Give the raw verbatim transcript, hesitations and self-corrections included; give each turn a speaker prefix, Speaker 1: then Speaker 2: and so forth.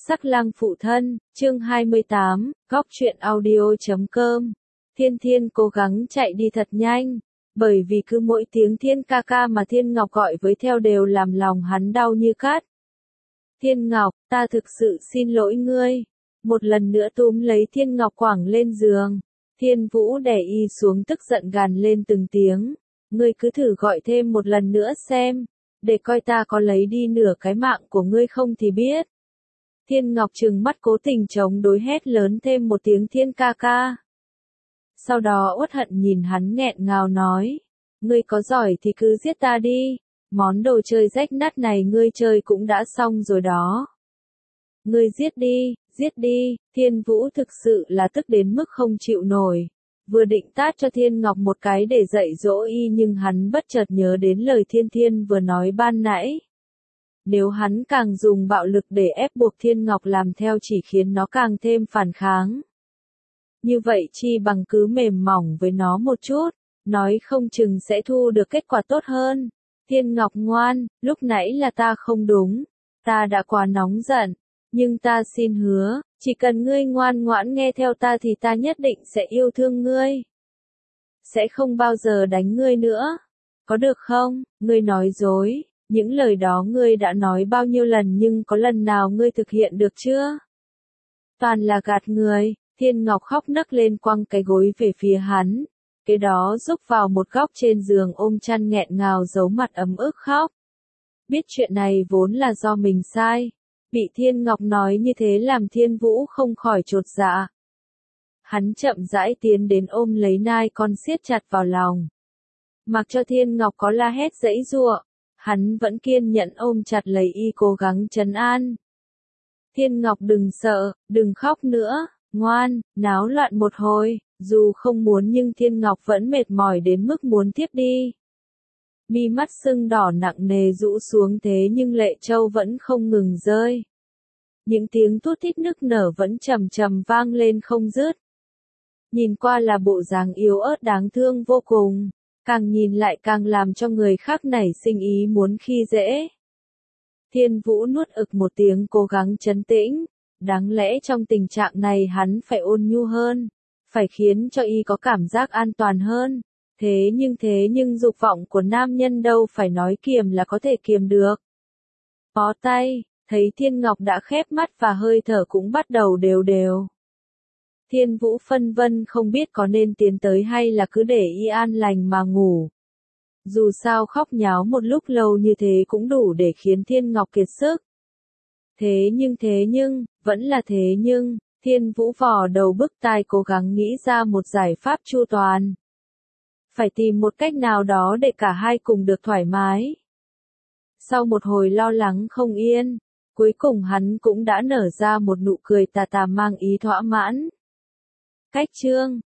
Speaker 1: Sắc lang phụ thân, chương hai mươi tám, góc truyện audio chấm com. Thiên Thiên cố gắng chạy đi thật nhanh, bởi vì cứ mỗi tiếng Thiên ca ca mà Thiên Ngọc gọi với theo đều làm lòng hắn đau như cắt. Thiên Ngọc, ta thực sự xin lỗi ngươi. Một lần nữa túm lấy Thiên Ngọc quẳng lên giường. Thiên Vũ đè y xuống tức giận gàn lên từng tiếng. Ngươi cứ thử gọi thêm một lần nữa xem, để coi ta có lấy đi nửa cái mạng của ngươi không thì biết. Thiên Ngọc trừng mắt cố tình chống đối hét lớn thêm một tiếng Thiên ca ca. Sau đó uất hận nhìn hắn nghẹn ngào nói, ngươi có giỏi thì cứ giết ta đi, món đồ chơi rách nát này ngươi chơi cũng đã xong rồi đó. Ngươi giết đi, giết đi, Thiên Vũ thực sự là tức đến mức không chịu nổi. Vừa định tát cho Thiên Ngọc một cái để dạy dỗ y nhưng hắn bất chợt nhớ đến lời Thiên Thiên vừa nói ban nãy. Nếu hắn càng dùng bạo lực để ép buộc Thiên Ngọc làm theo chỉ khiến nó càng thêm phản kháng. Như vậy chi bằng cứ mềm mỏng với nó một chút, nói không chừng sẽ thu được kết quả tốt hơn. Thiên Ngọc ngoan, lúc nãy là ta không đúng, ta đã quá nóng giận, nhưng ta xin hứa, chỉ cần ngươi ngoan ngoãn nghe theo ta thì ta nhất định sẽ yêu thương ngươi. Sẽ không bao giờ đánh ngươi nữa. Có được không? Ngươi nói dối. Những lời đó ngươi đã nói bao nhiêu lần nhưng có lần nào ngươi thực hiện được chưa? Toàn là gạt người. Thiên Ngọc khóc nấc lên quăng cái gối về phía hắn. Cái đó rúc vào một góc trên giường ôm chăn nghẹn ngào giấu mặt ấm ức khóc. Biết chuyện này vốn là do mình sai. Bị Thiên Ngọc nói như thế làm Thiên Vũ không khỏi chột dạ. Hắn chậm rãi tiến đến ôm lấy nai con siết chặt vào lòng. Mặc cho Thiên Ngọc có la hét giãy giụa, hắn vẫn kiên nhẫn ôm chặt lấy y cố gắng trấn an. Thiên Ngọc đừng sợ, đừng khóc nữa, ngoan, náo loạn một hồi, dù không muốn nhưng Thiên Ngọc vẫn mệt mỏi đến mức muốn thiếp đi. Mi mắt sưng đỏ nặng nề rũ xuống thế nhưng lệ châu vẫn không ngừng rơi. Những tiếng thút thít nức nở vẫn trầm trầm vang lên không dứt. Nhìn qua là bộ dáng yếu ớt đáng thương vô cùng. Càng nhìn lại càng làm cho người khác nảy sinh ý muốn khi dễ. Thiên Vũ nuốt ực một tiếng cố gắng trấn tĩnh. Đáng lẽ trong tình trạng này hắn phải ôn nhu hơn. Phải khiến cho y có cảm giác an toàn hơn. Thế nhưng thế nhưng dục vọng của nam nhân đâu phải nói kiềm là có thể kiềm được. Bó tay, thấy Thiên Ngọc đã khép mắt và hơi thở cũng bắt đầu đều đều. Thiên Vũ phân vân không biết có nên tiến tới hay là cứ để y an lành mà ngủ. Dù sao khóc nháo một lúc lâu như thế cũng đủ để khiến Thiên Ngọc kiệt sức. Thế nhưng thế nhưng, vẫn là thế nhưng, Thiên Vũ vò đầu bứt tai cố gắng nghĩ ra một giải pháp chu toàn. Phải tìm một cách nào đó để cả hai cùng được thoải mái. Sau một hồi lo lắng không yên, cuối cùng hắn cũng đã nở ra một nụ cười tà tà mang ý thỏa mãn. Cách chương